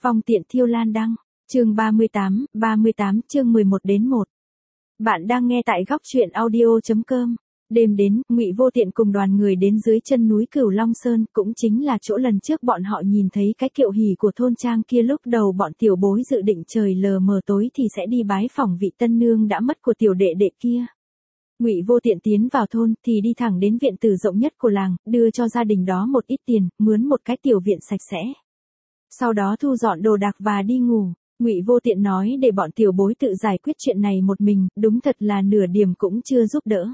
Vong tiện thiêu lan đăng, chương 38 chương 11-1. Bạn đang nghe tại góc truyện audio.com. Đêm đến, Ngụy Vô Tiện cùng đoàn người đến dưới chân núi Cửu Long Sơn, cũng chính là chỗ lần trước bọn họ nhìn thấy cái kiệu hỉ của thôn trang kia. Lúc đầu bọn tiểu bối dự định trời lờ mờ tối thì sẽ đi bái phỏng vị tân nương đã mất của tiểu đệ đệ kia. Ngụy Vô Tiện tiến vào thôn thì đi thẳng đến viện tử rộng nhất của làng, đưa cho gia đình đó một ít tiền, mướn một cái tiểu viện sạch sẽ. Sau đó thu dọn đồ đạc và đi ngủ. Ngụy Vô Tiện nói để bọn tiểu bối tự giải quyết chuyện này một mình, đúng thật là nửa điểm cũng chưa giúp đỡ.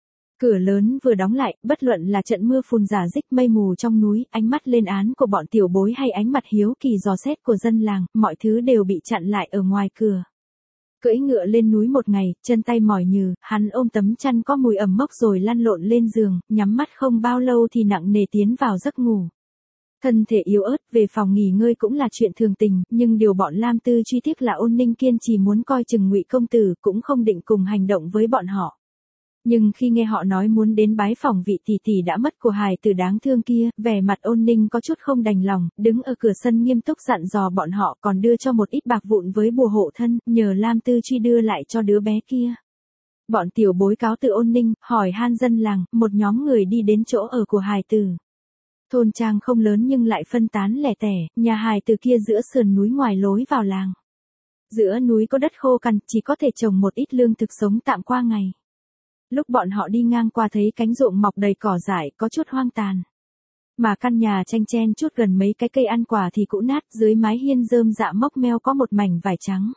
Cửa lớn vừa đóng lại, bất luận là trận mưa phùn rả rích mây mù trong núi, ánh mắt lên án của bọn tiểu bối hay ánh mặt hiếu kỳ dò xét của dân làng, mọi thứ đều bị chặn lại ở ngoài cửa. Cưỡi ngựa lên núi một ngày, chân tay mỏi nhừ, hắn ôm tấm chăn có mùi ẩm mốc rồi lăn lộn lên giường, nhắm mắt không bao lâu thì nặng nề tiến vào giấc ngủ. Thân thể yếu ớt, về phòng nghỉ ngơi cũng là chuyện thường tình, nhưng điều bọn Lam Tư truy tiếc là Ôn Ninh kiên trì muốn coi chừng Ngụy công tử, cũng không định cùng hành động với bọn họ. Nhưng khi nghe họ nói muốn đến bái phỏng vị tỷ tỷ đã mất của hài tử đáng thương kia, vẻ mặt Ôn Ninh có chút không đành lòng, đứng ở cửa sân nghiêm túc dặn dò bọn họ, còn đưa cho một ít bạc vụn với bùa hộ thân, nhờ Lam Tư truy đưa lại cho đứa bé kia. Bọn tiểu bối cáo từ Ôn Ninh, hỏi han dân làng, một nhóm người đi đến chỗ ở của hài tử. Thôn trang không lớn nhưng lại phân tán lẻ tẻ, nhà hài tử kia giữa sườn núi ngoài lối vào làng. Giữa núi có đất khô cằn, chỉ có thể trồng một ít lương thực sống tạm qua ngày. Lúc bọn họ đi ngang qua thấy cánh ruộng mọc đầy cỏ dại, có chút hoang tàn. Mà căn nhà tranh chen chút gần mấy cái cây ăn quả thì cũ nát, dưới mái hiên rơm rạ mốc meo có một mảnh vải trắng.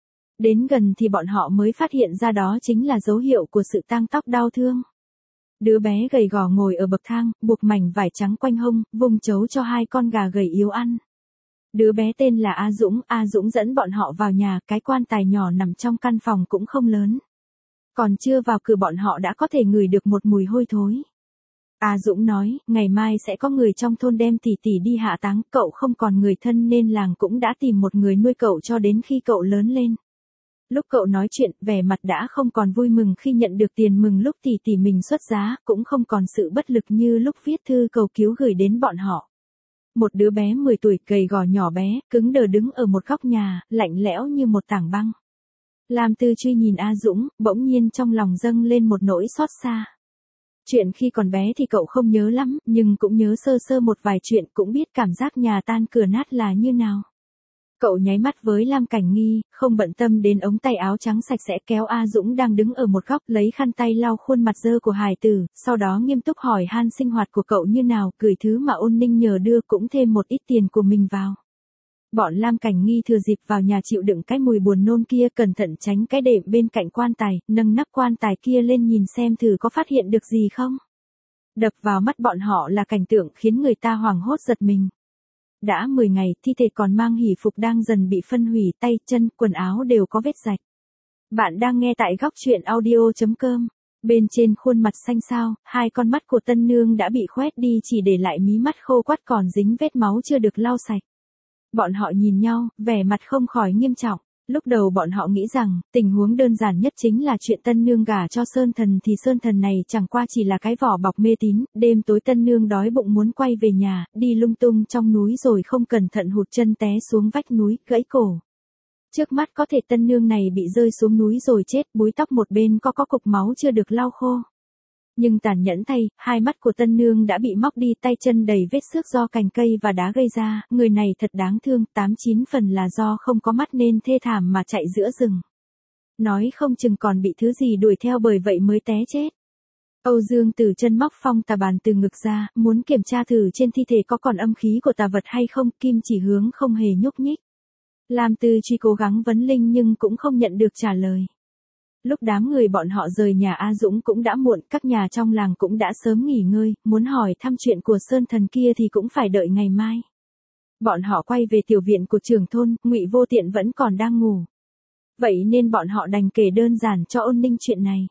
Đến gần thì bọn họ mới phát hiện ra đó chính là dấu hiệu của sự tang tóc đau thương. Đứa bé gầy gò ngồi ở bậc thang, buộc mảnh vải trắng quanh hông, vung chấu cho hai con gà gầy yếu ăn. Đứa bé tên là A Dũng dẫn bọn họ vào nhà, cái quan tài nhỏ nằm trong căn phòng cũng không lớn. Còn chưa vào cửa bọn họ đã có thể ngửi được một mùi hôi thối. A Dũng nói, ngày mai sẽ có người trong thôn đem tỷ tỷ đi hạ táng, cậu không còn người thân nên làng cũng đã tìm một người nuôi cậu cho đến khi cậu lớn lên. Lúc cậu nói chuyện, vẻ mặt đã không còn vui mừng khi nhận được tiền mừng lúc tỷ tỷ mình xuất giá, cũng không còn sự bất lực như lúc viết thư cầu cứu gửi đến bọn họ. Một đứa bé 10 tuổi gầy gò nhỏ bé, cứng đờ đứng ở một góc nhà, lạnh lẽo như một tảng băng. Lam Tư truy nhìn A Dũng, bỗng nhiên trong lòng dâng lên một nỗi xót xa. Chuyện khi còn bé thì cậu không nhớ lắm, nhưng cũng nhớ sơ sơ một vài chuyện, cũng biết cảm giác nhà tan cửa nát là như nào. Cậu nháy mắt với Lam Cảnh Nghi, không bận tâm đến ống tay áo trắng sạch sẽ kéo A Dũng đang đứng ở một góc, lấy khăn tay lau khuôn mặt dơ của hài tử, sau đó nghiêm túc hỏi han sinh hoạt của cậu như nào, gửi thứ mà Ôn Ninh nhờ đưa, cũng thêm một ít tiền của mình vào. Bọn Lam Cảnh Nghi thừa dịp vào nhà chịu đựng cái mùi buồn nôn kia, cẩn thận tránh cái đệm bên cạnh quan tài, nâng nắp quan tài kia lên nhìn xem thử có phát hiện được gì không. Đập vào mắt bọn họ là cảnh tượng khiến người ta hoảng hốt giật mình. Đã 10 ngày, thi thể còn mang hỷ phục đang dần bị phân hủy, tay, chân, quần áo đều có vết rạch. Bạn đang nghe tại góc truyện audio.com. Bên trên khuôn mặt xanh xao, hai con mắt của tân nương đã bị khoét đi, chỉ để lại mí mắt khô quắt còn dính vết máu chưa được lau sạch. Bọn họ nhìn nhau, vẻ mặt không khỏi nghiêm trọng. Lúc đầu bọn họ nghĩ rằng, tình huống đơn giản nhất chính là chuyện tân nương gả cho Sơn Thần, thì Sơn Thần này chẳng qua chỉ là cái vỏ bọc mê tín. Đêm tối tân nương đói bụng muốn quay về nhà, đi lung tung trong núi rồi không cẩn thận hụt chân té xuống vách núi, gãy cổ. Trước mắt có thể tân nương này bị rơi xuống núi rồi chết, búi tóc một bên có cục máu chưa được lau khô. Nhưng tàn nhẫn thay, hai mắt của tân nương đã bị móc đi, tay chân đầy vết xước do cành cây và đá gây ra, người này thật đáng thương, 8-9 phần là do không có mắt nên thê thảm mà chạy giữa rừng. Nói không chừng còn bị thứ gì đuổi theo bởi vậy mới té chết. Âu Dương Tử Chân móc phong tà bàn từ ngực ra, muốn kiểm tra thử trên thi thể có còn âm khí của tà vật hay không, Kim Chỉ Hướng không hề nhúc nhích. Lam Tư truy cố gắng vấn linh nhưng cũng không nhận được trả lời. Lúc đám người bọn họ rời nhà A Dũng cũng đã muộn, các nhà trong làng cũng đã sớm nghỉ ngơi, muốn hỏi thăm chuyện của Sơn Thần kia thì cũng phải đợi ngày mai. Bọn họ quay về tiểu viện của trưởng thôn, Ngụy Vô Tiện vẫn còn đang ngủ. Vậy nên bọn họ đành kể đơn giản cho Ôn Ninh chuyện này.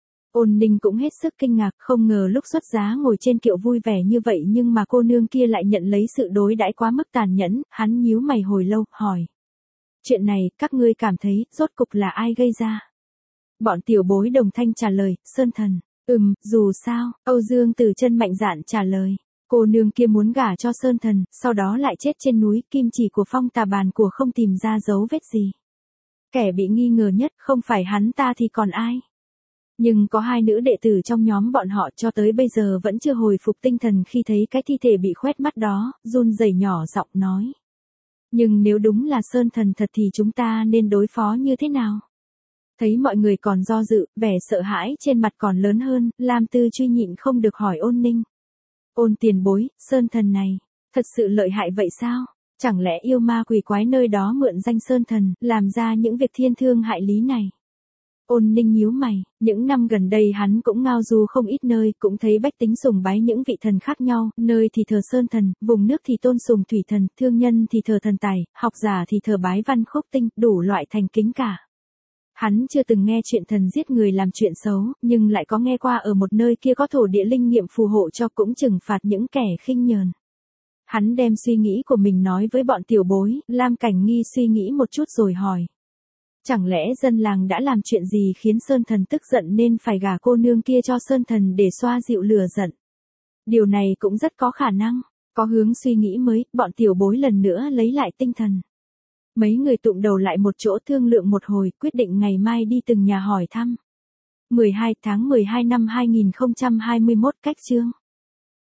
Ôn Ninh cũng hết sức kinh ngạc, không ngờ lúc xuất giá ngồi trên kiệu vui vẻ như vậy nhưng mà cô nương kia lại nhận lấy sự đối đãi quá mức tàn nhẫn, hắn nhíu mày hồi lâu, hỏi. Chuyện này, các ngươi cảm thấy, rốt cục là ai gây ra? Bọn tiểu bối đồng thanh trả lời, Sơn Thần. Dù sao, Âu Dương Tử Chân mạnh dạn trả lời. Cô nương kia muốn gả cho Sơn Thần, sau đó lại chết trên núi, kim chỉ của Phong Tà Bàn của không tìm ra dấu vết gì. Kẻ bị nghi ngờ nhất không phải hắn ta thì còn ai. Nhưng có 2 nữ đệ tử trong nhóm bọn họ cho tới bây giờ vẫn chưa hồi phục tinh thần khi thấy cái thi thể bị khoét mắt đó, run rẩy nhỏ giọng nói. Nhưng nếu đúng là Sơn Thần thật thì chúng ta nên đối phó như thế nào? Thấy mọi người còn do dự, vẻ sợ hãi trên mặt còn lớn hơn, Lam Tư Truy nhịn không được hỏi Ôn Ninh. Ôn tiền bối, Sơn Thần này, thật sự lợi hại vậy sao? Chẳng lẽ yêu ma quỷ quái nơi đó mượn danh Sơn Thần, làm ra những việc thiên thương hại lý này? Ôn Ninh nhíu mày, những năm gần đây hắn cũng ngao du không ít nơi, cũng thấy bách tính sùng bái những vị thần khác nhau, nơi thì thờ Sơn Thần, vùng nước thì tôn sùng Thủy Thần, thương nhân thì thờ thần tài, học giả thì thờ bái văn khúc tinh, đủ loại thành kính cả. Hắn chưa từng nghe chuyện thần giết người làm chuyện xấu, nhưng lại có nghe qua ở một nơi kia có thổ địa linh nghiệm phù hộ cho cũng trừng phạt những kẻ khinh nhờn. Hắn đem suy nghĩ của mình nói với bọn tiểu bối, Lam Cảnh Nghi suy nghĩ một chút rồi hỏi. Chẳng lẽ dân làng đã làm chuyện gì khiến Sơn Thần tức giận nên phải gả cô nương kia cho Sơn Thần để xoa dịu lửa giận? Điều này cũng rất có khả năng. Có hướng suy nghĩ mới, bọn tiểu bối lần nữa lấy lại tinh thần. Mấy người tụm đầu lại một chỗ thương lượng một hồi, quyết định ngày mai đi từng nhà hỏi thăm. 12 tháng 12 năm 2021 cách chương.